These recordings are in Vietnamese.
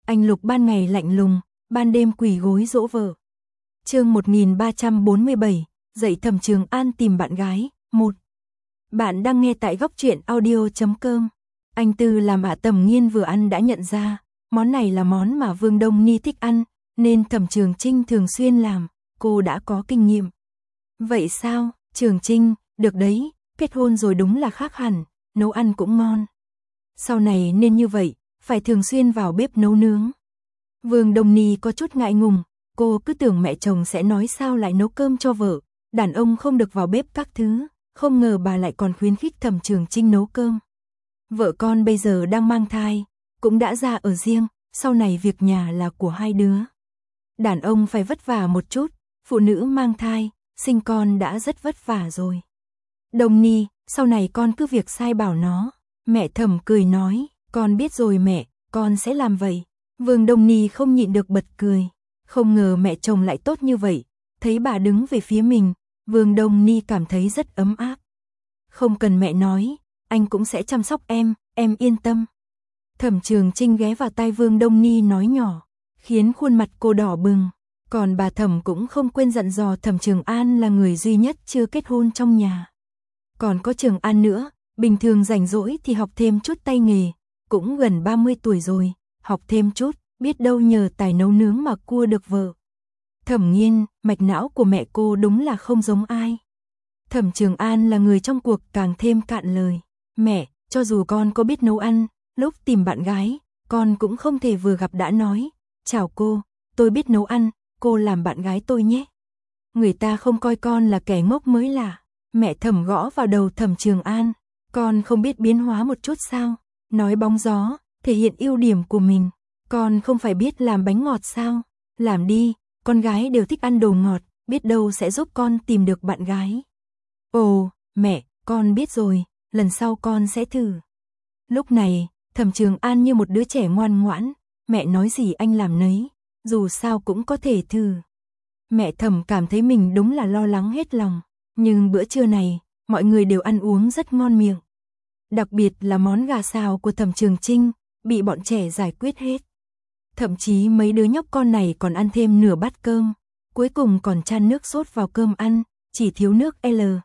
Anh Lục ban ngày lạnh lùng, ban đêm quỳ gối dỗ vợ. Chương 1347, dậy Thẩm Trường An tìm bạn gái, 1. Bạn đang nghe tại góc truyện audio.com. Anh Tư làm Thẩm Nghiên vừa ăn đã nhận ra, món này là món mà Vương Đông Ni thích ăn, nên Thẩm Trường Trinh thường xuyên làm, cô đã có kinh nghiệm. Vậy sao, Trường Trinh, được đấy, kết hôn rồi đúng là khác hẳn, nấu ăn cũng ngon. Sau này nên như vậy, phải thường xuyên vào bếp nấu nướng. Vương Đông Ni có chút ngại ngùng, cô cứ tưởng mẹ chồng sẽ nói sao lại nấu cơm cho vợ, đàn ông không được vào bếp các thứ, không ngờ bà lại còn khuyến khích Thẩm Trường Trinh nấu cơm. Vợ con bây giờ đang mang thai, cũng đã ra ở riêng, sau này việc nhà là của hai đứa. Đàn ông phải vất vả một chút, phụ nữ mang thai, sinh con đã rất vất vả rồi. Đông Ni, sau này con cứ việc sai bảo nó. Mẹ Thẩm cười nói, con biết rồi mẹ, con sẽ làm vậy. Vương Đông Ni không nhịn được bật cười, không ngờ mẹ chồng lại tốt như vậy. Thấy bà đứng về phía mình, Vương Đông Ni cảm thấy rất ấm áp. Không cần mẹ nói, anh cũng sẽ chăm sóc em yên tâm. Thẩm Trường Trinh ghé vào tai Vương Đông Ni nói nhỏ, khiến khuôn mặt cô đỏ bừng. Còn bà Thẩm cũng không quên dặn dò Thẩm Trường An là người duy nhất chưa kết hôn trong nhà. Còn có Trường An nữa, bình thường rảnh rỗi thì học thêm chút tay nghề, cũng gần 30 tuổi rồi, học thêm chút, biết đâu nhờ tài nấu nướng mà cua được vợ. Thẩm Nghiên, mạch não của mẹ cô đúng là không giống ai. Thẩm Trường An là người trong cuộc càng thêm cạn lời. Mẹ, cho dù con có biết nấu ăn, lúc tìm bạn gái, con cũng không thể vừa gặp đã nói, chào cô, tôi biết nấu ăn, cô làm bạn gái tôi nhé. Người ta không coi con là kẻ ngốc mới lạ. Mẹ Thẩm gõ vào đầu Thẩm Trường An, con không biết biến hóa một chút sao, nói bóng gió, thể hiện ưu điểm của mình, con không phải biết làm bánh ngọt sao, làm đi, con gái đều thích ăn đồ ngọt, biết đâu sẽ giúp con tìm được bạn gái. Ồ, mẹ, con biết rồi, lần sau con sẽ thử. Lúc này, Thẩm Trường An như một đứa trẻ ngoan ngoãn, mẹ nói gì anh làm nấy, dù sao cũng có thể thử. Mẹ Thẩm cảm thấy mình đúng là lo lắng hết lòng, nhưng bữa trưa này, mọi người đều ăn uống rất ngon miệng. Đặc biệt là món gà xào của Thẩm Trường Trinh, bị bọn trẻ giải quyết hết. Thậm chí mấy đứa nhóc con này còn ăn thêm nửa bát cơm, cuối cùng còn chan nước sốt vào cơm ăn, chỉ thiếu nước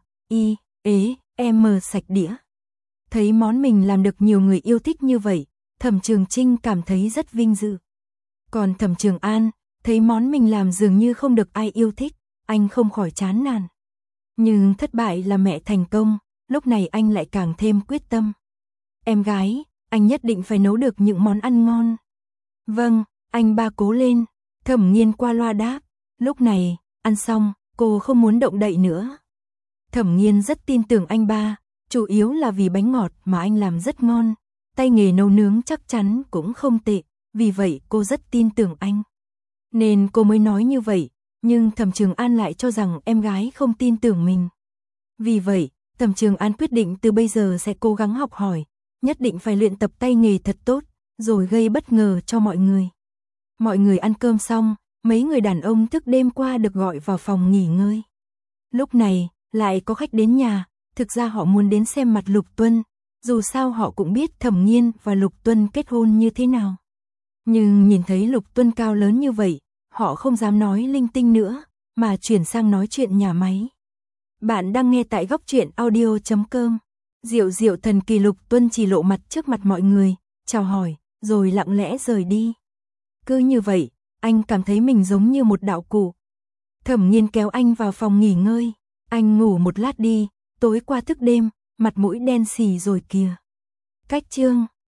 M sạch đĩa. Thấy món mình làm được nhiều người yêu thích như vậy, Thẩm Trường Trinh cảm thấy rất vinh dự. Còn Thẩm Trường An, thấy món mình làm dường như không được ai yêu thích, anh không khỏi chán nản. Nhưng thất bại là mẹ thành công, lúc này anh lại càng thêm quyết tâm. Em gái, anh nhất định phải nấu được những món ăn ngon. Vâng, anh ba cố lên, Thẩm Nghiên qua loa đáp. Lúc này, ăn xong, cô không muốn động đậy nữa. Thẩm Nghiên rất tin tưởng anh ba, chủ yếu là vì bánh ngọt mà anh làm rất ngon. Tay nghề nấu nướng chắc chắn cũng không tệ, vì vậy cô rất tin tưởng anh. Nên cô mới nói như vậy, nhưng Thẩm Trường An lại cho rằng em gái không tin tưởng mình. Vì vậy, Thẩm Trường An quyết định từ bây giờ sẽ cố gắng học hỏi, nhất định phải luyện tập tay nghề thật tốt, rồi gây bất ngờ cho mọi người. Mọi người ăn cơm xong, mấy người đàn ông thức đêm qua được gọi vào phòng nghỉ ngơi. Lúc này, lại có khách đến nhà, thực ra họ muốn đến xem mặt Lục Tuân, dù sao họ cũng biết Thẩm Nghiên và Lục Tuân kết hôn như thế nào. Nhưng nhìn thấy Lục Tuân cao lớn như vậy, họ không dám nói linh tinh nữa, mà chuyển sang nói chuyện nhà máy. Bạn đang nghe tại góc truyện audio.com. Diệu diệu thần kỳ Lục Tuân chỉ lộ mặt trước mặt mọi người, chào hỏi, rồi lặng lẽ rời đi. Cứ như vậy, anh cảm thấy mình giống như một đạo cụ. Thẩm Nghiên kéo anh vào phòng nghỉ ngơi, anh ngủ một lát đi, tối qua thức đêm, mặt mũi đen xì rồi kìa. Cách chương